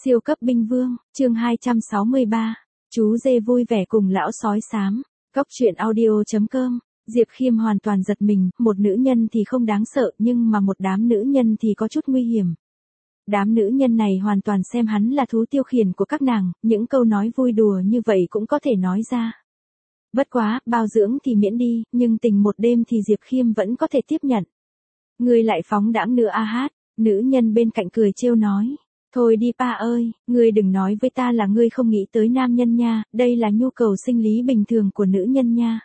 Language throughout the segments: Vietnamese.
Siêu cấp binh vương, chương 263. Chú dê vui vẻ cùng lão sói xám. Góc truyện audio.com. Diệp Khiêm hoàn toàn giật mình, một nữ nhân thì không đáng sợ nhưng mà một đám nữ nhân thì có chút nguy hiểm. Đám nữ nhân này hoàn toàn xem hắn là thú tiêu khiển của các nàng, những câu nói vui đùa như vậy cũng có thể nói ra. Bất quá, bao dưỡng thì miễn đi, nhưng tình một đêm thì Diệp Khiêm vẫn có thể tiếp nhận. Ngươi lại phóng đãng nữa a hát, nữ nhân bên cạnh cười trêu nói. Thôi đi pa ơi, ngươi đừng nói với ta là ngươi không nghĩ tới nam nhân nha, đây là nhu cầu sinh lý bình thường của nữ nhân nha.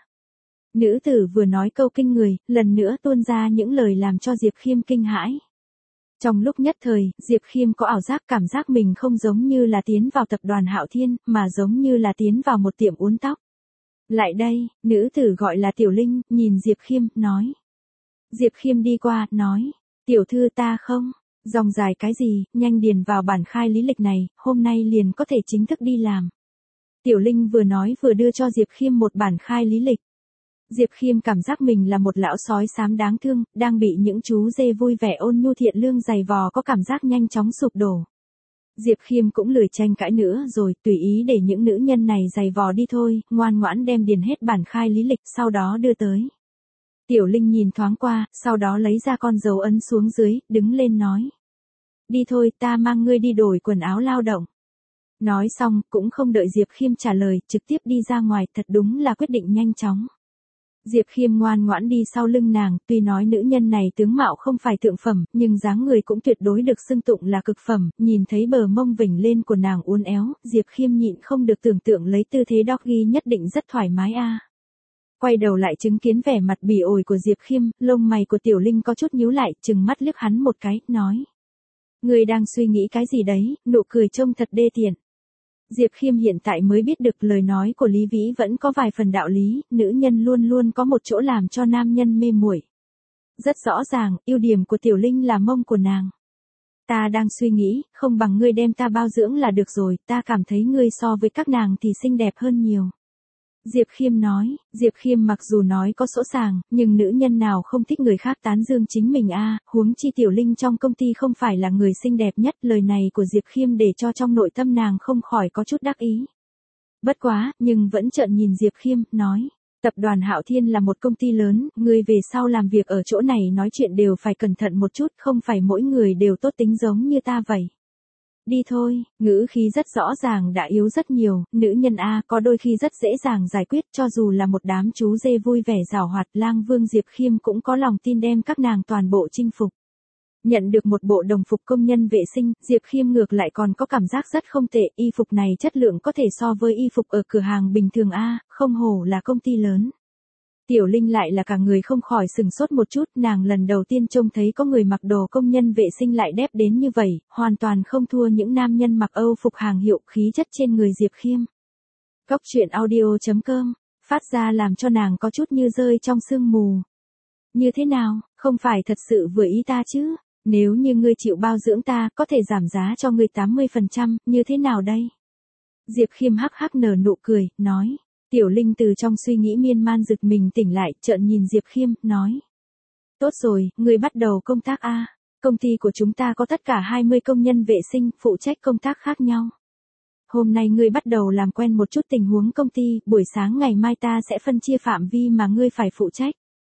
Nữ tử vừa nói câu kinh người, lần nữa tuôn ra những lời làm cho Diệp Khiêm kinh hãi. Trong lúc nhất thời, Diệp Khiêm có ảo giác cảm giác mình không giống như là tiến vào tập đoàn Hạo Thiên, mà giống như là tiến vào một tiệm uốn tóc. Lại đây, nữ tử gọi là Tiểu Linh, nhìn Diệp Khiêm, nói. Diệp Khiêm đi qua, nói, tiểu thư ta không. Dòng dài cái gì, nhanh điền vào bản khai lý lịch này, hôm nay liền có thể chính thức đi làm. Tiểu Linh vừa nói vừa đưa cho Diệp Khiêm một bản khai lý lịch. Diệp Khiêm cảm giác mình là một lão sói xám đáng thương, đang bị những chú dê vui vẻ ôn nhu thiện lương giày vò có cảm giác nhanh chóng sụp đổ. Diệp Khiêm cũng lười tranh cãi nữa rồi, tùy ý để những nữ nhân này giày vò đi thôi, ngoan ngoãn đem điền hết bản khai lý lịch sau đó đưa tới. Tiểu Linh nhìn thoáng qua, sau đó lấy ra con dấu ấn xuống dưới, đứng lên nói. Đi thôi, ta mang ngươi đi đổi quần áo lao động. Nói xong, cũng không đợi Diệp Khiêm trả lời, trực tiếp đi ra ngoài, thật đúng là quyết định nhanh chóng. Diệp Khiêm ngoan ngoãn đi sau lưng nàng, tuy nói nữ nhân này tướng mạo không phải thượng phẩm, nhưng dáng người cũng tuyệt đối được xưng tụng là cực phẩm, nhìn thấy bờ mông vểnh lên của nàng uốn éo, Diệp Khiêm nhịn không được tưởng tượng lấy tư thế doggy nhất định rất thoải mái a. Quay đầu lại chứng kiến vẻ mặt bỉ ổi của Diệp Khiêm, lông mày của Tiểu Linh có chút nhíu lại, trừng mắt liếc hắn một cái, nói. Ngươi đang suy nghĩ cái gì đấy, nụ cười trông thật đê tiện. Diệp Khiêm hiện tại mới biết được lời nói của Lý Vĩ vẫn có vài phần đạo lý, nữ nhân luôn luôn có một chỗ làm cho nam nhân mê muội. Rất rõ ràng, ưu điểm của Tiểu Linh là mông của nàng. Ta đang suy nghĩ, không bằng ngươi đem ta bao dưỡng là được rồi, ta cảm thấy ngươi so với các nàng thì xinh đẹp hơn nhiều. Diệp Khiêm nói, Diệp Khiêm mặc dù nói có sỗ sàng, nhưng nữ nhân nào không thích người khác tán dương chính mình a, huống chi Tiểu Linh trong công ty không phải là người xinh đẹp nhất, lời này của Diệp Khiêm để cho trong nội tâm nàng không khỏi có chút đắc ý. Bất quá, nhưng vẫn trợn nhìn Diệp Khiêm, nói, tập đoàn Hạo Thiên là một công ty lớn, người về sau làm việc ở chỗ này nói chuyện đều phải cẩn thận một chút, không phải mỗi người đều tốt tính giống như ta vậy. Đi thôi, ngữ khí rất rõ ràng đã yếu rất nhiều, nữ nhân A có đôi khi rất dễ dàng giải quyết cho dù là một đám chú dê vui vẻ giảo hoạt, lang vương Diệp Khiêm cũng có lòng tin đem các nàng toàn bộ chinh phục. Nhận được một bộ đồng phục công nhân vệ sinh, Diệp Khiêm ngược lại còn có cảm giác rất không tệ, y phục này chất lượng có thể so với y phục ở cửa hàng bình thường A, không hổ là công ty lớn. Tiểu Linh lại là cả người không khỏi sừng sốt một chút, nàng lần đầu tiên trông thấy có người mặc đồ công nhân vệ sinh lại đẹp đến như vậy, hoàn toàn không thua những nam nhân mặc Âu phục hàng hiệu, khí chất trên người Diệp Khiêm. Góc truyện audio.com, phát ra làm cho nàng có chút như rơi trong sương mù. Như thế nào, không phải thật sự vừa ý ta chứ, nếu như ngươi chịu bao dưỡng ta, có thể giảm giá cho ngươi 80%, như thế nào đây? Diệp Khiêm hắc hắc nở nụ cười, nói. Tiểu Linh từ trong suy nghĩ miên man giật mình tỉnh lại, trợn nhìn Diệp Khiêm, nói. Tốt rồi, ngươi bắt đầu công tác a. Công ty của chúng ta có tất cả 20 công nhân vệ sinh, phụ trách công tác khác nhau. Hôm nay ngươi bắt đầu làm quen một chút tình huống công ty, buổi sáng ngày mai ta sẽ phân chia phạm vi mà ngươi phải phụ trách.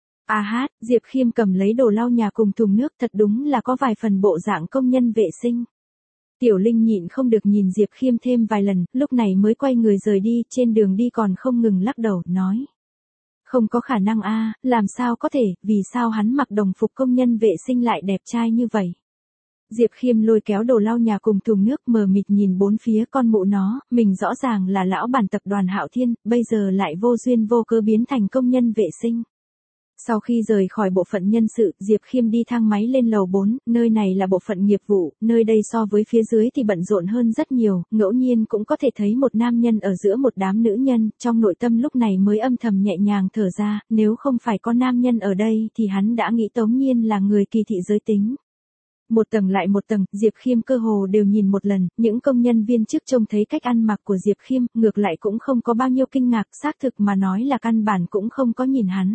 A hát, Diệp Khiêm cầm lấy đồ lau nhà cùng thùng nước, thật đúng là có vài phần bộ dạng công nhân vệ sinh. Tiểu Linh nhịn không được nhìn Diệp Khiêm thêm vài lần, lúc này mới quay người rời đi, trên đường đi còn không ngừng lắc đầu, nói. Không có khả năng a, làm sao có thể, vì sao hắn mặc đồng phục công nhân vệ sinh lại đẹp trai như vậy. Diệp Khiêm lôi kéo đồ lau nhà cùng thùng nước mờ mịt nhìn bốn phía con mụ nó, mình rõ ràng là lão bản tập đoàn Hạo Thiên, bây giờ lại vô duyên vô cớ biến thành công nhân vệ sinh. Sau khi rời khỏi bộ phận nhân sự, Diệp Khiêm đi thang máy lên lầu 4, nơi này là bộ phận nghiệp vụ, nơi đây so với phía dưới thì bận rộn hơn rất nhiều, ngẫu nhiên cũng có thể thấy một nam nhân ở giữa một đám nữ nhân, trong nội tâm lúc này mới âm thầm nhẹ nhàng thở ra, nếu không phải có nam nhân ở đây thì hắn đã nghĩ Tống Nhiên là người kỳ thị giới tính. Một tầng lại một tầng, Diệp Khiêm cơ hồ đều nhìn một lần, những công nhân viên chức trông thấy cách ăn mặc của Diệp Khiêm, ngược lại cũng không có bao nhiêu kinh ngạc, xác thực mà nói là căn bản cũng không có nhìn hắn.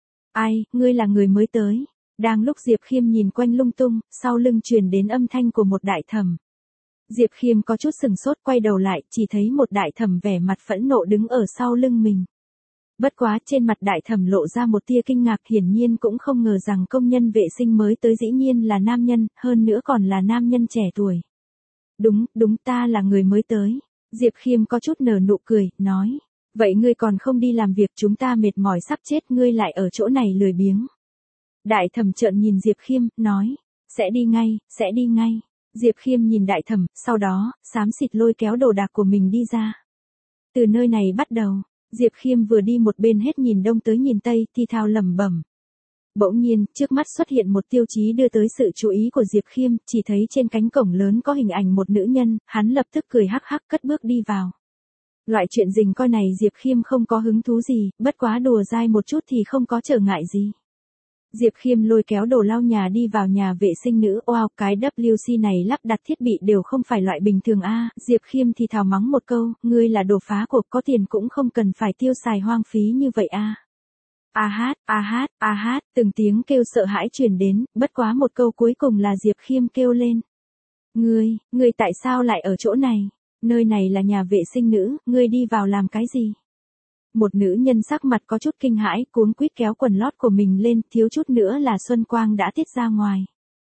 Ai, ngươi là người mới tới. Đang lúc Diệp Khiêm nhìn quanh lung tung, sau lưng truyền đến âm thanh của một đại thẩm. Diệp Khiêm có chút sừng sốt, quay đầu lại, chỉ thấy một đại thẩm vẻ mặt phẫn nộ đứng ở sau lưng mình. Bất quá trên mặt đại thẩm lộ ra một tia kinh ngạc, hiển nhiên cũng không ngờ rằng công nhân vệ sinh mới tới dĩ nhiên là nam nhân, hơn nữa còn là nam nhân trẻ tuổi. Đúng ta là người mới tới. Diệp Khiêm có chút nở nụ cười, nói. Vậy ngươi còn không đi làm việc, chúng ta mệt mỏi sắp chết, ngươi lại ở chỗ này lười biếng. Đại thẩm trợn nhìn Diệp Khiêm, nói. Sẽ đi ngay. Diệp Khiêm nhìn đại thẩm, sau đó, xám xịt lôi kéo đồ đạc của mình đi ra. Từ nơi này bắt đầu, Diệp Khiêm vừa đi một bên hết nhìn đông tới nhìn tây, thi thao lẩm bẩm. Bỗng nhiên, trước mắt xuất hiện một tiêu chí đưa tới sự chú ý của Diệp Khiêm, chỉ thấy trên cánh cổng lớn có hình ảnh một nữ nhân, hắn lập tức cười hắc hắc cất bước đi vào. Loại chuyện rình coi này Diệp Khiêm không có hứng thú gì, bất quá đùa dai một chút thì không có trở ngại gì. Diệp Khiêm lôi kéo đồ lau nhà đi vào nhà vệ sinh nữ, wow, cái WC này lắp đặt thiết bị đều không phải loại bình thường a. Diệp Khiêm thì thào mắng một câu, ngươi là đồ phá cuộc, có tiền cũng không cần phải tiêu xài hoang phí như vậy a. A hát, từng tiếng kêu sợ hãi truyền đến, bất quá một câu cuối cùng là Diệp Khiêm kêu lên. Ngươi tại sao lại ở chỗ này? Nơi này là nhà vệ sinh nữ, ngươi đi vào làm cái gì? Một nữ nhân sắc mặt có chút kinh hãi, cuống quýt kéo quần lót của mình lên, thiếu chút nữa là Xuân Quang đã tiết ra ngoài.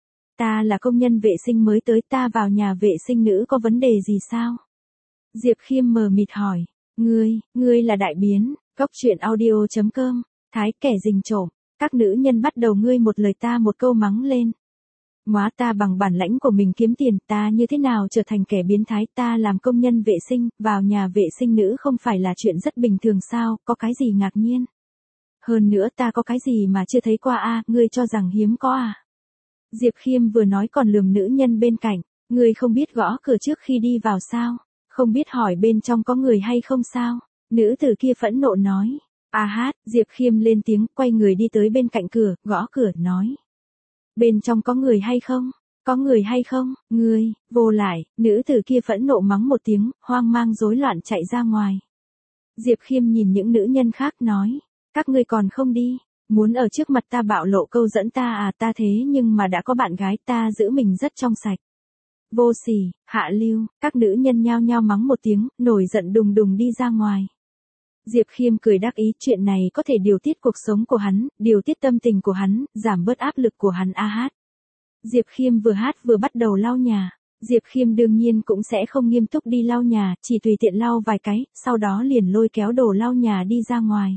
Ta là công nhân vệ sinh mới tới, ta vào nhà vệ sinh nữ có vấn đề gì sao? Diệp Khiêm mờ mịt hỏi. Ngươi là đại biến, Cóc Truyện Audio.com, thái kẻ rình trộm, các nữ nhân bắt đầu ngươi một lời ta một câu mắng lên. Móa ta bằng bản lãnh của mình kiếm tiền, ta như thế nào trở thành kẻ biến thái, ta làm công nhân vệ sinh, vào nhà vệ sinh nữ không phải là chuyện rất bình thường sao, có cái gì ngạc nhiên. Hơn nữa ta có cái gì mà chưa thấy qua a, ngươi cho rằng hiếm có à. Diệp Khiêm vừa nói còn lườm nữ nhân bên cạnh, ngươi không biết gõ cửa trước khi đi vào sao, không biết hỏi bên trong có người hay không sao, nữ tử kia phẫn nộ nói. Diệp Khiêm lên tiếng, quay người đi tới bên cạnh cửa, gõ cửa, nói. Bên trong có người hay không? Có người hay không? Ngươi, vô lại, nữ tử kia phẫn nộ mắng một tiếng, hoang mang rối loạn chạy ra ngoài. Diệp Khiêm nhìn những nữ nhân khác nói, các ngươi còn không đi, muốn ở trước mặt ta bạo lộ câu dẫn ta à, ta thế nhưng mà đã có bạn gái, ta giữ mình rất trong sạch. Vô sỉ, hạ lưu, các nữ nhân nhao nhao mắng một tiếng, nổi giận đùng đùng đi ra ngoài. Diệp Khiêm cười đắc ý, chuyện này có thể điều tiết cuộc sống của hắn, điều tiết tâm tình của hắn, giảm bớt áp lực của hắn hát. Diệp Khiêm vừa hát vừa bắt đầu lau nhà. Diệp Khiêm đương nhiên cũng sẽ không nghiêm túc đi lau nhà, chỉ tùy tiện lau vài cái, sau đó liền lôi kéo đồ lau nhà đi ra ngoài.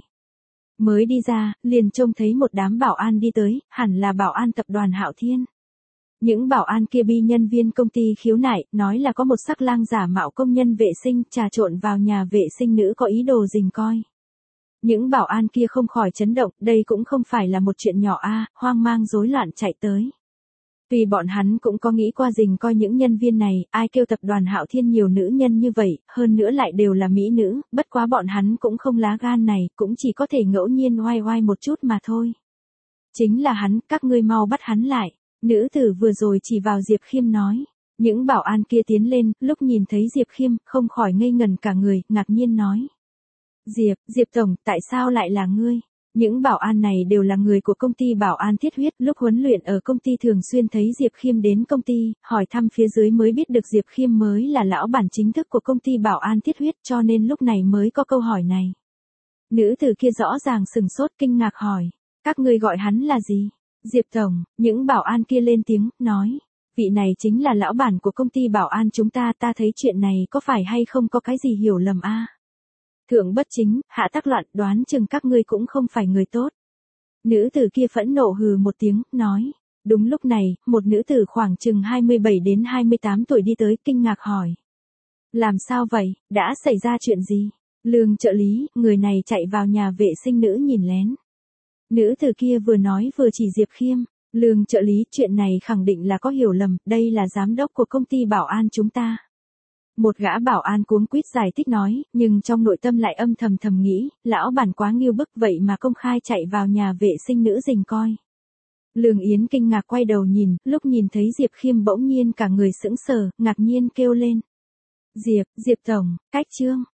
Mới đi ra, liền trông thấy một đám bảo an đi tới, hẳn là bảo an tập đoàn Hạo Thiên. Những bảo an kia bi nhân viên công ty khiếu nại, nói là có một sắc lang giả mạo công nhân vệ sinh, trà trộn vào nhà vệ sinh nữ có ý đồ rình coi. Những bảo an kia không khỏi chấn động, đây cũng không phải là một chuyện nhỏ a, hoang mang rối loạn chạy tới. Tuy bọn hắn cũng có nghĩ qua rình coi những nhân viên này, ai kêu tập đoàn Hạo Thiên nhiều nữ nhân như vậy, hơn nữa lại đều là mỹ nữ, bất quá bọn hắn cũng không lá gan này, cũng chỉ có thể ngẫu nhiên oai oai một chút mà thôi. Chính là hắn, các ngươi mau bắt hắn lại. Nữ tử vừa rồi chỉ vào Diệp Khiêm nói. Những bảo an kia tiến lên, lúc nhìn thấy Diệp Khiêm, không khỏi ngây ngẩn cả người, ngạc nhiên nói. Diệp Tổng, tại sao lại là ngươi? Những bảo an này đều là người của công ty bảo an Thiết Huyết, lúc huấn luyện ở công ty thường xuyên thấy Diệp Khiêm đến công ty, hỏi thăm phía dưới mới biết được Diệp Khiêm mới là lão bản chính thức của công ty bảo an Thiết Huyết, cho nên lúc này mới có câu hỏi này. Nữ tử kia rõ ràng sừng sốt kinh ngạc hỏi, các ngươi gọi hắn là gì? Diệp Tổng, những bảo an kia lên tiếng, nói, vị này chính là lão bản của công ty bảo an chúng ta, ta thấy chuyện này có phải hay không có cái gì hiểu lầm a? Thượng bất chính, hạ tác loạn, đoán chừng các ngươi cũng không phải người tốt. Nữ tử kia phẫn nộ hừ một tiếng, nói, đúng lúc này, một nữ tử khoảng chừng 27 đến 28 tuổi đi tới, kinh ngạc hỏi. Làm sao vậy, đã xảy ra chuyện gì? Lương trợ lý, người này chạy vào nhà vệ sinh nữ nhìn lén. Nữ tử kia vừa nói vừa chỉ Diệp Khiêm, lương trợ lý, chuyện này khẳng định là có hiểu lầm, đây là giám đốc của công ty bảo an chúng ta. Một gã bảo an cuống quýt giải thích nói, nhưng trong nội tâm lại âm thầm nghĩ, lão bản quá nghiêu bức vậy mà công khai chạy vào nhà vệ sinh nữ rình coi. Lương Yến kinh ngạc quay đầu nhìn, lúc nhìn thấy Diệp Khiêm bỗng nhiên cả người sững sờ, ngạc nhiên kêu lên. Diệp Tổng, cách trương,